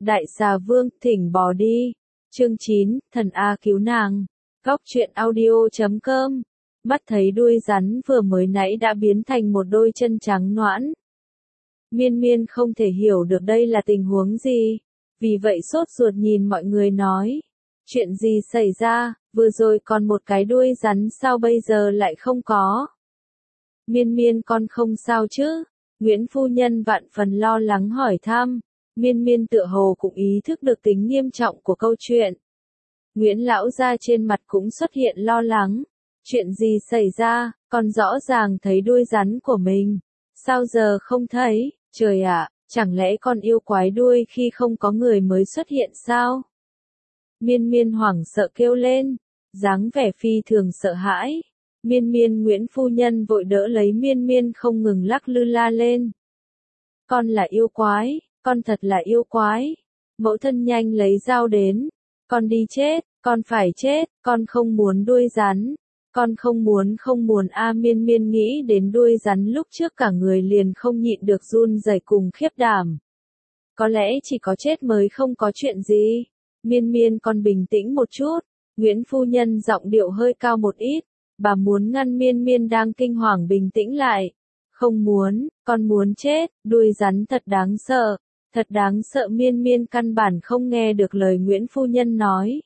Đại xà vương, thỉnh bỏ đi. Chương 9, thần A cứu nàng. Góc truyện audio.com. Mắt thấy đuôi rắn vừa mới nãy đã biến thành một đôi chân trắng nõn. Miên Miên không thể hiểu được đây là tình huống gì. Vì vậy sốt ruột nhìn mọi người nói. Chuyện gì xảy ra, vừa rồi còn một cái đuôi rắn sao bây giờ lại không có. Miên Miên con không sao chứ? Nguyễn phu nhân vạn phần lo lắng hỏi thăm. Miên Miên tựa hồ cũng ý thức được tính nghiêm trọng của câu chuyện. Nguyễn lão gia trên mặt cũng xuất hiện lo lắng. Chuyện gì xảy ra, con rõ ràng thấy đuôi rắn của mình. Sao giờ không thấy, trời ạ, chẳng lẽ con yêu quái đuôi khi không có người mới xuất hiện sao? Miên Miên hoảng sợ kêu lên, dáng vẻ phi thường sợ hãi. Miên Miên Nguyễn phu nhân vội đỡ lấy Miên Miên không ngừng lắc lư la lên. Con là yêu quái, con thật là yêu quái. Mẫu thân nhanh lấy dao đến. Con đi chết, con phải chết, con không muốn đuôi rắn. Con không muốn Miên Miên nghĩ đến đuôi rắn lúc trước cả người liền không nhịn được run rẩy cùng khiếp đảm. Có lẽ chỉ có chết mới không có chuyện gì. Miên Miên con bình tĩnh một chút. Nguyễn phu nhân giọng điệu hơi cao một ít. Bà muốn ngăn Miên Miên đang kinh hoàng bình tĩnh lại. Không muốn, con muốn chết, đuôi rắn thật đáng sợ. Thật đáng sợ. Miên Miên căn bản không nghe được lời Nguyễn phu nhân nói.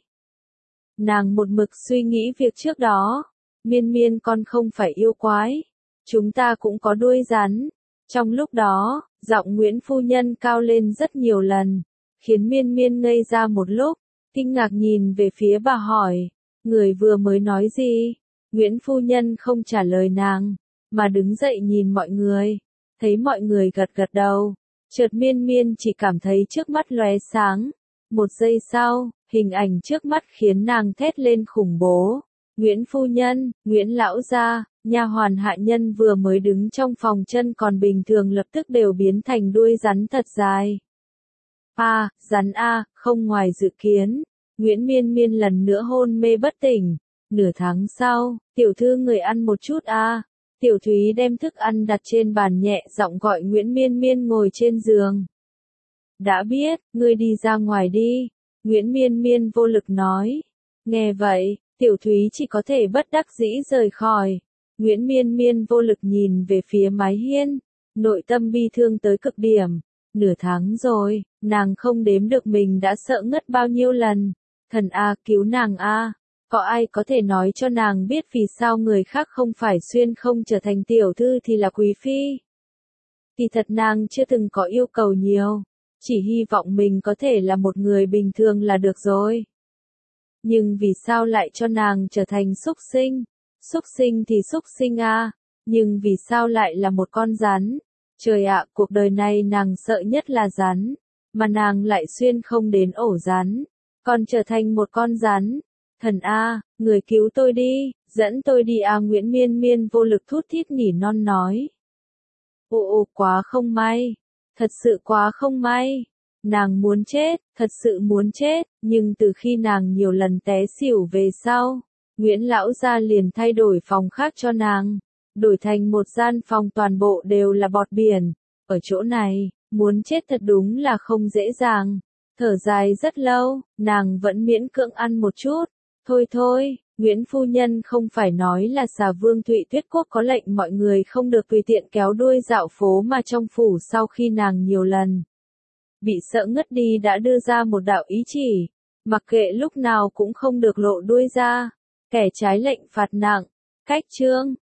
Nàng một mực suy nghĩ việc trước đó. Miên Miên con không phải yêu quái. Chúng ta cũng có đuôi rắn. Trong lúc đó, giọng Nguyễn phu nhân cao lên rất nhiều lần. Khiến Miên Miên ngây ra một lúc. Kinh ngạc nhìn về phía bà hỏi. Người vừa mới nói gì? Nguyễn phu nhân không trả lời nàng. Mà đứng dậy nhìn mọi người. Thấy mọi người gật gật đầu. Chợt Miên Miên chỉ cảm thấy trước mắt lóe sáng. Một giây sau, hình ảnh trước mắt khiến nàng thét lên khủng bố. Nguyễn phu nhân, Nguyễn lão gia, nha hoàn hạ nhân vừa mới đứng trong phòng chân còn bình thường lập tức đều biến thành đuôi rắn thật dài. Rắn không ngoài dự kiến. Nguyễn Miên Miên lần nữa hôn mê bất tỉnh. Nửa tháng sau, tiểu thư người ăn một chút Tiểu Thúy đem thức ăn đặt trên bàn nhẹ giọng gọi Nguyễn Miên Miên ngồi trên giường. Đã biết, ngươi đi ra ngoài đi. Nguyễn Miên Miên vô lực nói. Nghe vậy, Tiểu Thúy chỉ có thể bất đắc dĩ rời khỏi. Nguyễn Miên Miên vô lực nhìn về phía mái hiên. Nội tâm bi thương tới cực điểm. Nửa tháng rồi, nàng không đếm được mình đã sợ ngất bao nhiêu lần. Thần cứu nàng Có ai có thể nói cho nàng biết vì sao người khác không phải xuyên không trở thành tiểu thư thì là quý phi? Kỳ thật nàng chưa từng có yêu cầu nhiều. Chỉ hy vọng mình có thể là một người bình thường là được rồi. Nhưng vì sao lại cho nàng trở thành súc sinh? Súc sinh thì súc sinh nhưng vì sao lại là một con rắn? Trời ạ, cuộc đời này nàng sợ nhất là rắn. Mà nàng lại xuyên không đến ổ rắn. Còn trở thành một con rắn. Thần người cứu tôi đi, dẫn tôi đi Nguyễn Miên Miên vô lực thút thít nỉ non nói. Quá không may. Thật sự quá không may. Nàng muốn chết, thật sự muốn chết, nhưng từ khi nàng nhiều lần té xỉu về sau, Nguyễn lão gia liền thay đổi phòng khác cho nàng, đổi thành một gian phòng toàn bộ đều là bọt biển. Ở chỗ này, muốn chết thật đúng là không dễ dàng. Thở dài rất lâu, nàng vẫn miễn cưỡng ăn một chút. Thôi, Nguyễn phu nhân không phải nói là xà vương Thụy Tuyết Quốc có lệnh mọi người không được tùy tiện kéo đuôi dạo phố mà trong phủ sau khi nàng nhiều lần bị sợ ngất đi đã đưa ra một đạo ý chỉ, mặc kệ lúc nào cũng không được lộ đuôi ra, kẻ trái lệnh phạt nặng. Cách chương